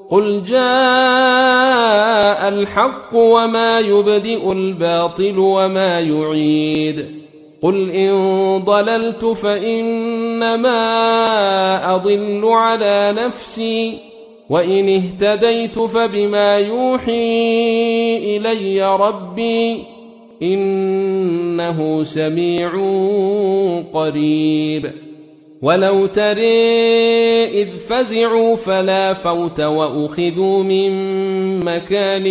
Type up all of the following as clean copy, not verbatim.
قل جاء الحق وما يبدئ الباطل وما يعيد قل إن ضللت فإنما أضل على نفسي وإن اهتديت فبما يوحي إلي ربي إنه سميع قريب ولو ترى إذ فزعوا فلا فوت وأخذوا من مكان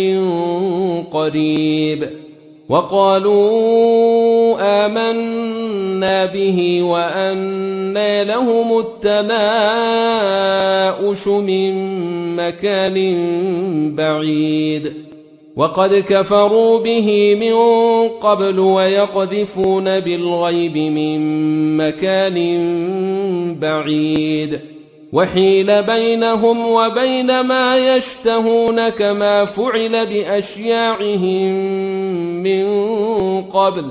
قريب وقالوا آمنا به وأنى لهم التناؤش من مكان بعيد وقد كفروا به من قبل ويقذفون بالغيب من مكان بعيد وحيل بينهم وبين ما يشتهون كما فعل بأشياعهم من قبل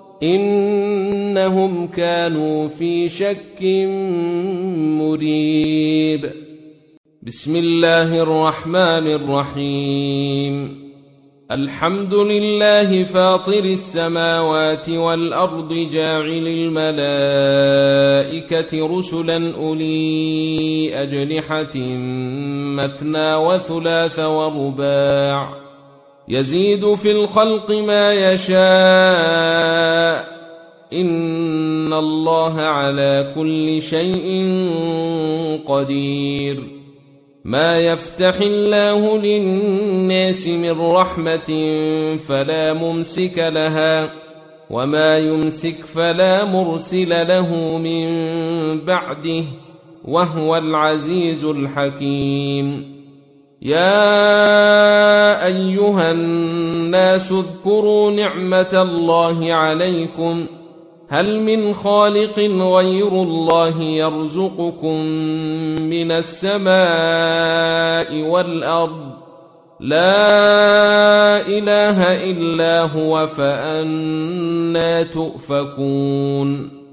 إنهم كانوا في شك مريب بسم الله الرحمن الرحيم الحمد لله فاطر السماوات والأرض جاعل الملائكة رسلا أولي أجنحة مثنى وثلاث ورباع يزيد في الخلق ما يشاء إن الله على كل شيء قدير ما يفتح الله للناس من رحمة فلا ممسك لها وما يمسك فلا مرسل له من بعده وهو العزيز الحكيم يا أيها الناس اذكروا نعمة الله عليكم هل من خالق غير الله يرزقكم من السماء والأرض لا إله إلا هو فأنى تؤفكون